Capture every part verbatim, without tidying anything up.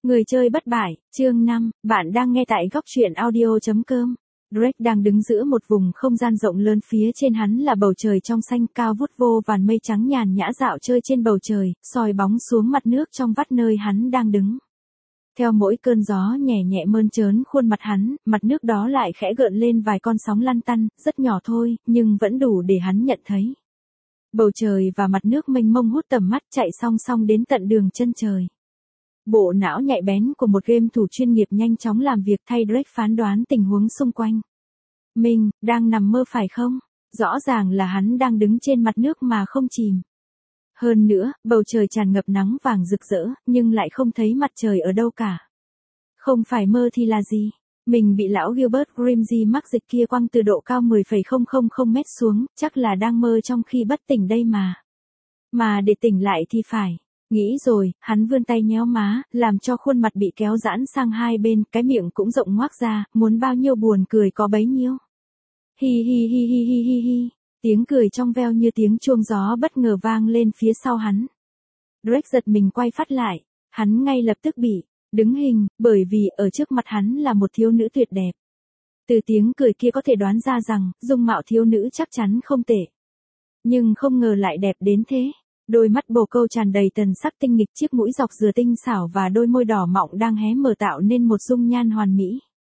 Người chơi bất bại, chương năm, bạn đang nghe tại góc truyện audio chấm com. Drake đang đứng giữa một vùng không gian rộng lớn, phía trên hắn là bầu trời trong xanh cao vút, vô vàn mây trắng nhàn nhã dạo chơi trên bầu trời, soi bóng xuống mặt nước trong vắt nơi hắn đang đứng. Theo mỗi cơn gió nhẹ nhẹ mơn trớn khuôn mặt hắn, mặt nước đó lại khẽ gợn lên vài con sóng lăn tăn, rất nhỏ thôi, nhưng vẫn đủ để hắn nhận thấy. Bầu trời và mặt nước mênh mông hút tầm mắt, chạy song song đến tận đường chân trời. Bộ não nhạy bén của một game thủ chuyên nghiệp nhanh chóng làm việc thay Drake phán đoán tình huống xung quanh. Mình, đang nằm mơ phải không? Rõ ràng là hắn đang đứng trên mặt nước mà không chìm. Hơn nữa, bầu trời tràn ngập nắng vàng rực rỡ, nhưng lại không thấy mặt trời ở đâu cả. Không phải mơ thì là gì? Mình bị lão Gilbert Grimsby mắc dịch kia quăng từ độ cao mười phẩy không không không mét xuống, chắc là đang mơ trong khi bất tỉnh đây mà. Mà để tỉnh lại thì phải. Nghĩ rồi, hắn vươn tay nhéo má, làm cho khuôn mặt bị kéo giãn sang hai bên, cái miệng cũng rộng ngoác ra, muốn bao nhiêu buồn cười có bấy nhiêu. Hi hi hi hi hi hi hi, tiếng cười trong veo như tiếng chuông gió bất ngờ vang lên phía sau hắn. Drake giật mình quay phát lại, hắn ngay lập tức bị đứng hình, bởi vì ở trước mặt hắn là một thiếu nữ tuyệt đẹp. Từ tiếng cười kia có thể đoán ra rằng, dung mạo thiếu nữ chắc chắn không tệ. Nhưng không ngờ lại đẹp đến thế. Đôi mắt bồ câu tràn đầy tần sắc tinh nghịch, chiếc mũi dọc dừa tinh xảo và đôi môi đỏ mọng đang hé mở tạo nên một dung nhan hoàn mỹ.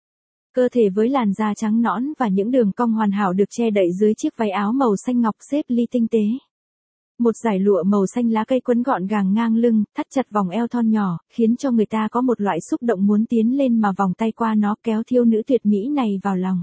Cơ thể với làn da trắng nõn và những đường cong hoàn hảo được che đậy dưới chiếc váy áo màu xanh ngọc xếp ly tinh tế. Một dải lụa màu xanh lá cây quấn gọn gàng ngang lưng, thắt chặt vòng eo thon nhỏ, khiến cho người ta có một loại xúc động muốn tiến lên mà vòng tay qua nó kéo thiếu nữ tuyệt mỹ này vào lòng.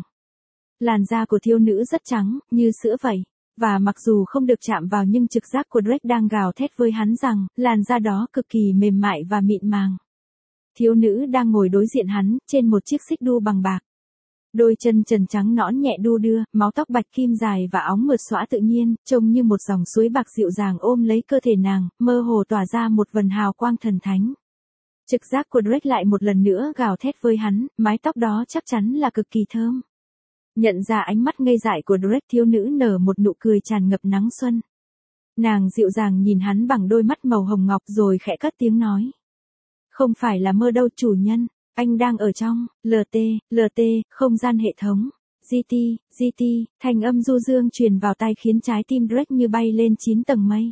Làn da của thiếu nữ rất trắng, như sữa vậy. Và mặc dù không được chạm vào nhưng trực giác của Drake đang gào thét với hắn rằng, làn da đó cực kỳ mềm mại và mịn màng. Thiếu nữ đang ngồi đối diện hắn, trên một chiếc xích đu bằng bạc. Đôi chân trần trắng nõn nhẹ đu đưa, mái tóc bạch kim dài và óng mượt xõa tự nhiên, trông như một dòng suối bạc dịu dàng ôm lấy cơ thể nàng, mơ hồ tỏa ra một vần hào quang thần thánh. Trực giác của Drake lại một lần nữa gào thét với hắn, mái tóc đó chắc chắn là cực kỳ thơm. Nhận ra ánh mắt ngây dại của Drake, thiếu nữ nở một nụ cười tràn ngập nắng xuân. Nàng dịu dàng nhìn hắn bằng đôi mắt màu hồng ngọc rồi khẽ cất tiếng nói. Không phải là mơ đâu chủ nhân, anh đang ở trong, lờ tê, lờ tê, không gian hệ thống, giê tê, giê tê, thanh âm du dương truyền vào tai khiến trái tim Drake như bay lên chín tầng mây.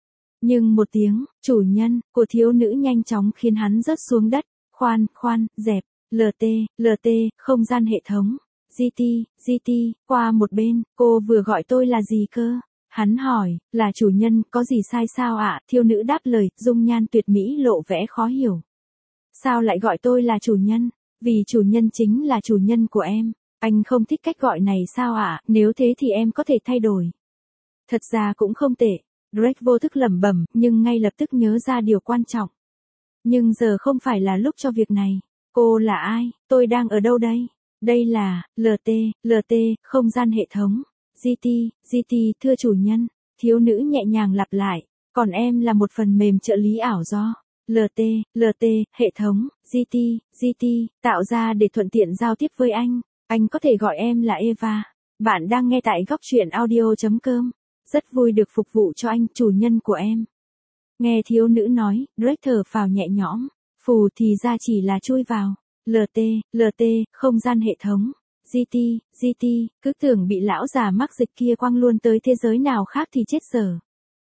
Nhưng một tiếng, chủ nhân, của thiếu nữ nhanh chóng khiến hắn rớt xuống đất, khoan, khoan, dẹp, lờ tê, lờ tê, không gian hệ thống. giê tê, giê tê, qua một bên, cô vừa gọi tôi là gì cơ? Hắn hỏi, là chủ nhân, có gì sai sao ạ? Thiếu nữ đáp lời, dung nhan tuyệt mỹ lộ vẻ khó hiểu. Sao lại gọi tôi là chủ nhân? Vì chủ nhân chính là chủ nhân của em. Anh không thích cách gọi này sao ạ? Nếu thế thì em có thể thay đổi. Thật ra cũng không tệ. Drake vô thức lẩm bẩm, nhưng ngay lập tức nhớ ra điều quan trọng. Nhưng giờ không phải là lúc cho việc này. Cô là ai? Tôi đang ở đâu đây? Đây là, lờ tê, lờ tê, không gian hệ thống, giê tê, giê tê, thưa chủ nhân, thiếu nữ nhẹ nhàng lặp lại, còn em là một phần mềm trợ lý ảo do, lờ tê, lờ tê, hệ thống, giê tê, giê tê, tạo ra để thuận tiện giao tiếp với anh, anh có thể gọi em là Eva, bạn đang nghe tại góc truyện audio chấm com, rất vui được phục vụ cho anh, chủ nhân của em. Nghe thiếu nữ nói, Drake thở phào nhẹ nhõm, phù thì ra chỉ là chui vào. lờ tê, lờ tê, không gian hệ thống, giê tê, giê tê, cứ tưởng bị lão già mắc dịch kia quăng luôn tới thế giới nào khác thì chết dở.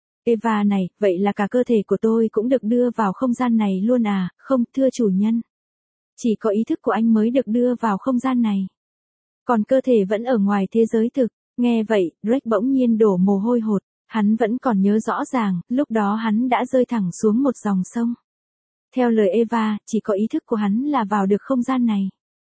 Eva này, vậy là cả cơ thể của tôi cũng được đưa vào không gian này luôn à? Không, thưa chủ nhân. Chỉ có ý thức của anh mới được đưa vào không gian này. Còn cơ thể vẫn ở ngoài thế giới thực. Nghe vậy, Drake bỗng nhiên đổ mồ hôi hột. Hắn vẫn còn nhớ rõ ràng, lúc đó hắn đã rơi thẳng xuống một dòng sông. Theo lời Eva, chỉ có ý thức của hắn là vào được không gian này.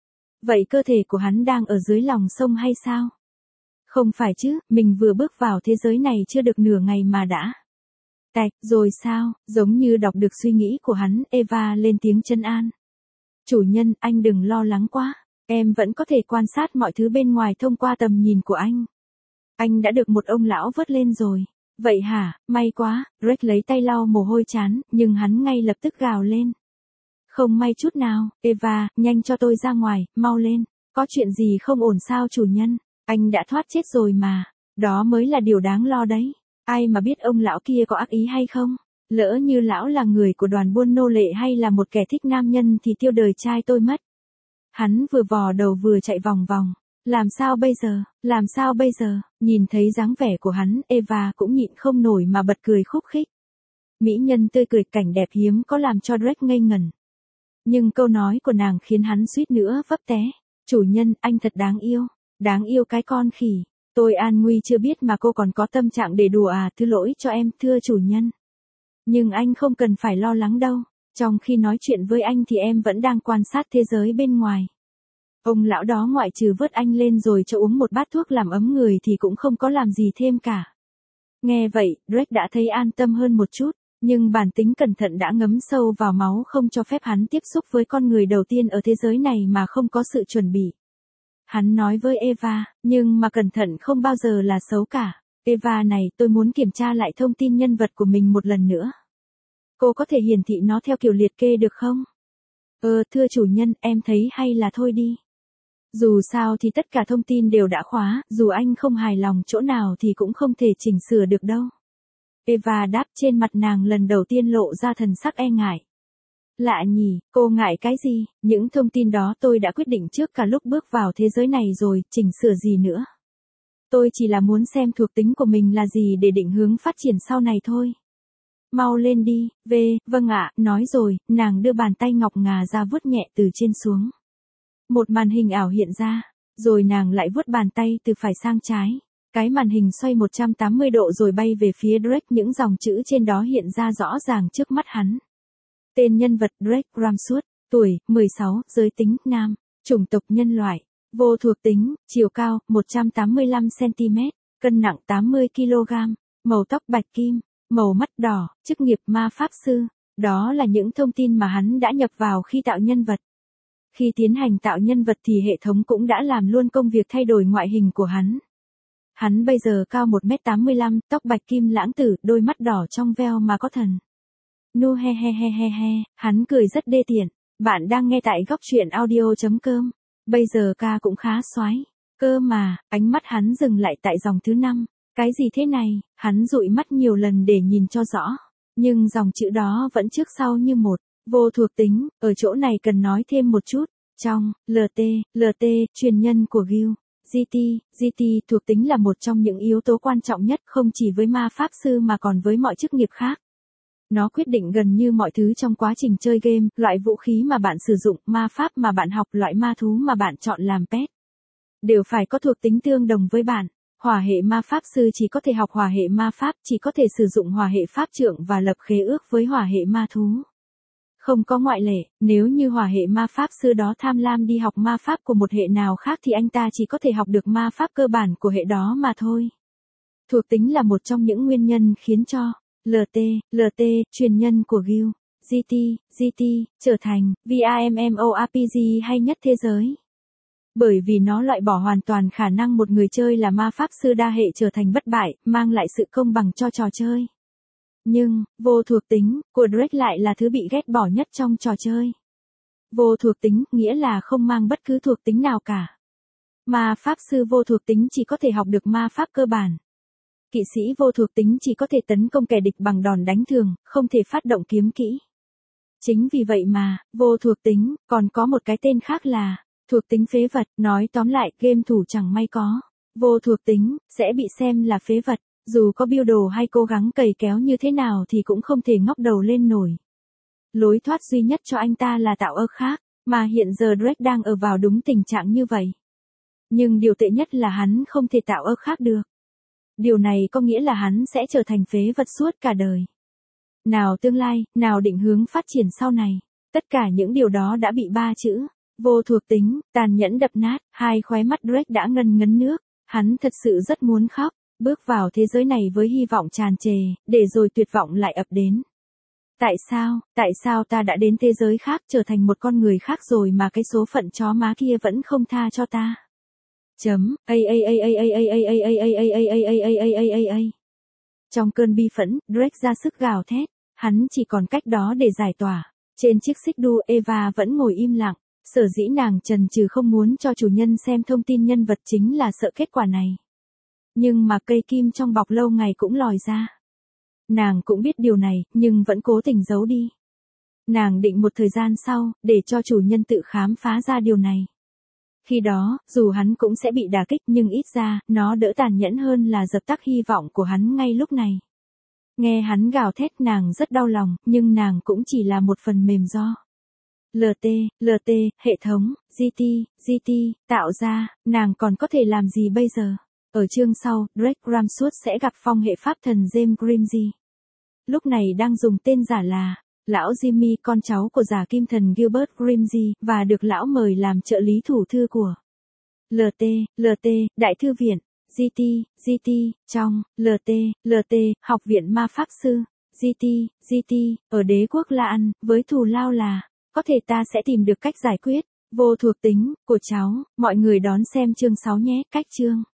Vậy cơ thể của hắn đang ở dưới lòng sông hay sao? Không phải chứ, mình vừa bước vào thế giới này chưa được nửa ngày mà đã. Tạch, rồi sao? Giống như đọc được suy nghĩ của hắn, Eva lên tiếng trấn an. Chủ nhân, anh đừng lo lắng quá. Em vẫn có thể quan sát mọi thứ bên ngoài thông qua tầm nhìn của anh. Anh đã được một ông lão vớt lên rồi. Vậy hả, may quá, Drake lấy tay lau mồ hôi chán, nhưng hắn ngay lập tức gào lên. Không may chút nào, Eva, nhanh cho tôi ra ngoài, mau lên, có chuyện gì không ổn sao chủ nhân, anh đã thoát chết rồi mà, đó mới là điều đáng lo đấy, ai mà biết ông lão kia có ác ý hay không, Lỡ như lão là người của đoàn buôn nô lệ hay là một kẻ thích nam nhân thì tiêu đời trai tôi mất. Hắn vừa vò đầu vừa chạy vòng vòng. Làm sao bây giờ, làm sao bây giờ, nhìn thấy dáng vẻ của hắn, Eva cũng nhịn không nổi mà bật cười khúc khích. Mỹ nhân tươi cười cảnh đẹp hiếm có làm cho Drake ngây ngẩn. Nhưng câu nói của nàng khiến hắn suýt nữa vấp té. Chủ nhân, anh thật đáng yêu, đáng yêu cái con khỉ. Tôi an nguy chưa biết mà cô còn có tâm trạng để đùa à, thứ lỗi cho em, thưa chủ nhân. Nhưng anh không cần phải lo lắng đâu, trong khi nói chuyện với anh thì em vẫn đang quan sát thế giới bên ngoài. Ông lão đó ngoại trừ vớt anh lên rồi cho uống một bát thuốc làm ấm người thì cũng không có làm gì thêm cả. Nghe vậy, Drake đã thấy an tâm hơn một chút, nhưng bản tính cẩn thận đã ngấm sâu vào máu không cho phép hắn tiếp xúc với con người đầu tiên ở thế giới này mà không có sự chuẩn bị. Hắn nói với Eva, nhưng mà cẩn thận không bao giờ là xấu cả. Eva này, tôi muốn kiểm tra lại thông tin nhân vật của mình một lần nữa. Cô có thể hiển thị nó theo kiểu liệt kê được không? Ờ, thưa chủ nhân, em thấy hay là thôi đi. Dù sao thì tất cả thông tin đều đã khóa, dù anh không hài lòng chỗ nào thì cũng không thể chỉnh sửa được đâu. Eva đáp, trên mặt nàng lần đầu tiên lộ ra thần sắc e ngại. Lạ nhỉ, cô ngại cái gì, những thông tin đó tôi đã quyết định trước cả lúc bước vào thế giới này rồi, chỉnh sửa gì nữa. Tôi chỉ là muốn xem thuộc tính của mình là gì để định hướng phát triển sau này thôi. Mau lên đi, về, vâng ạ, nói rồi, nàng đưa bàn tay ngọc ngà ra vuốt nhẹ từ trên xuống. Một màn hình ảo hiện ra, rồi nàng lại vuốt bàn tay từ phải sang trái. Cái màn hình xoay một trăm tám mươi độ rồi bay về phía Drake, những dòng chữ trên đó hiện ra rõ ràng trước mắt hắn. Tên nhân vật Drake Ramswood, tuổi, mười sáu, giới tính, nam, chủng tộc nhân loại, vô thuộc tính, chiều cao, một trăm tám mươi lăm xăng ti mét, cân nặng tám mươi ki lô gam, màu tóc bạch kim, màu mắt đỏ, chức nghiệp ma pháp sư. Đó là những thông tin mà hắn đã nhập vào khi tạo nhân vật. Khi tiến hành tạo nhân vật thì hệ thống cũng đã làm luôn công việc thay đổi ngoại hình của hắn. Hắn bây giờ cao một mét tám mươi lăm, tóc bạch kim lãng tử, đôi mắt đỏ trong veo mà có thần. Nu he he he he he, hắn cười rất đê tiện. Bạn đang nghe tại góc truyện audio chấm com. Bây giờ ca cũng khá xoái. Cơ mà, ánh mắt hắn dừng lại tại dòng thứ năm. Cái gì thế này, hắn dụi mắt nhiều lần để nhìn cho rõ. Nhưng dòng chữ đó vẫn trước sau như một. Vô thuộc tính, ở chỗ này cần nói thêm một chút. Trong, lờ tê, lờ tê, truyền nhân của Gil. giê tê, giê tê thuộc tính là một trong những yếu tố quan trọng nhất không chỉ với ma pháp sư mà còn với mọi chức nghiệp khác. Nó quyết định gần như mọi thứ trong quá trình chơi game, loại vũ khí mà bạn sử dụng, ma pháp mà bạn học, loại ma thú mà bạn chọn làm pet. Đều phải có thuộc tính tương đồng với bạn. Hỏa hệ ma pháp sư chỉ có thể học hỏa hệ ma pháp, chỉ có thể sử dụng hỏa hệ pháp trượng và lập khế ước với hỏa hệ ma thú. Không có ngoại lệ, nếu như hỏa hệ ma pháp sư đó tham lam đi học ma pháp của một hệ nào khác thì anh ta chỉ có thể học được ma pháp cơ bản của hệ đó mà thôi. Thuộc tính là một trong những nguyên nhân khiến cho lờ tê, lờ tê, truyền nhân của Gil, giê tê, giê tê, trở thành vê rờ em o rờ pê giê hay nhất thế giới. Bởi vì nó loại bỏ hoàn toàn khả năng một người chơi là ma pháp sư đa hệ trở thành bất bại, mang lại sự công bằng cho trò chơi. Nhưng, vô thuộc tính, của Drake lại là thứ bị ghét bỏ nhất trong trò chơi. Vô thuộc tính, nghĩa là không mang bất cứ thuộc tính nào cả. Ma pháp sư vô thuộc tính chỉ có thể học được ma pháp cơ bản. Kỵ sĩ vô thuộc tính chỉ có thể tấn công kẻ địch bằng đòn đánh thường, không thể phát động kiếm kỹ. Chính vì vậy mà, vô thuộc tính, còn có một cái tên khác là, thuộc tính phế vật, nói tóm lại, game thủ chẳng may có. Vô thuộc tính, sẽ bị xem là phế vật. Dù có build đồ hay cố gắng cày kéo như thế nào thì cũng không thể ngóc đầu lên nổi. Lối thoát duy nhất cho anh ta là tạo ơ khác, mà hiện giờ Drake đang ở vào đúng tình trạng như vậy. Nhưng điều tệ nhất là hắn không thể tạo ơ khác được. Điều này có nghĩa là hắn sẽ trở thành phế vật suốt cả đời. Nào tương lai, nào định hướng phát triển sau này. Tất cả những điều đó đã bị ba chữ vô thuộc tính, tàn nhẫn đập nát. Hai khóe mắt Drake đã ngân ngấn nước. Hắn thật sự rất muốn khóc. Bước vào thế giới này với hy vọng tràn trề, để rồi tuyệt vọng lại ập đến. Tại sao, tại sao ta đã đến thế giới khác trở thành một con người khác rồi mà cái số phận chó má kia vẫn không tha cho ta? Chấm, a a a a a a a a a a a a a a a a. Trong cơn bi phẫn, Drake ra sức gào thét, hắn chỉ còn cách đó để giải tỏa. Trên chiếc xích đu, Eva vẫn ngồi im lặng, sở dĩ nàng chần chừ không muốn cho chủ nhân xem thông tin nhân vật chính là sợ kết quả này. Nhưng mà cây kim trong bọc lâu ngày cũng lòi ra. Nàng cũng biết điều này, nhưng vẫn cố tình giấu đi. Nàng định một thời gian sau, để cho chủ nhân tự khám phá ra điều này. Khi đó, dù hắn cũng sẽ bị đả kích nhưng ít ra, nó đỡ tàn nhẫn hơn là dập tắt hy vọng của hắn ngay lúc này. Nghe hắn gào thét nàng rất đau lòng, nhưng nàng cũng chỉ là một phần mềm do lờ tê, lờ tê, hệ thống, giê tê, giê tê, tạo ra, nàng còn có thể làm gì bây giờ? Ở chương sau, Drake Ramswood sẽ gặp phong hệ pháp thần James Grimsey. Lúc này đang dùng tên giả là lão Jimmy, con cháu của giả kim thần Gilbert Grimsey, và được lão mời làm trợ lý thủ thư của lờ tê, lờ tê, Đại thư viện, giê tê, giê tê, trong, lờ tê, lờ tê, Học viện ma pháp sư, giê tê, giê tê, ở đế quốc La Ăn, với thù lao là, có thể ta sẽ tìm được cách giải quyết, vô thuộc tính, của cháu, mọi người đón xem chương sáu nhé, cách chương.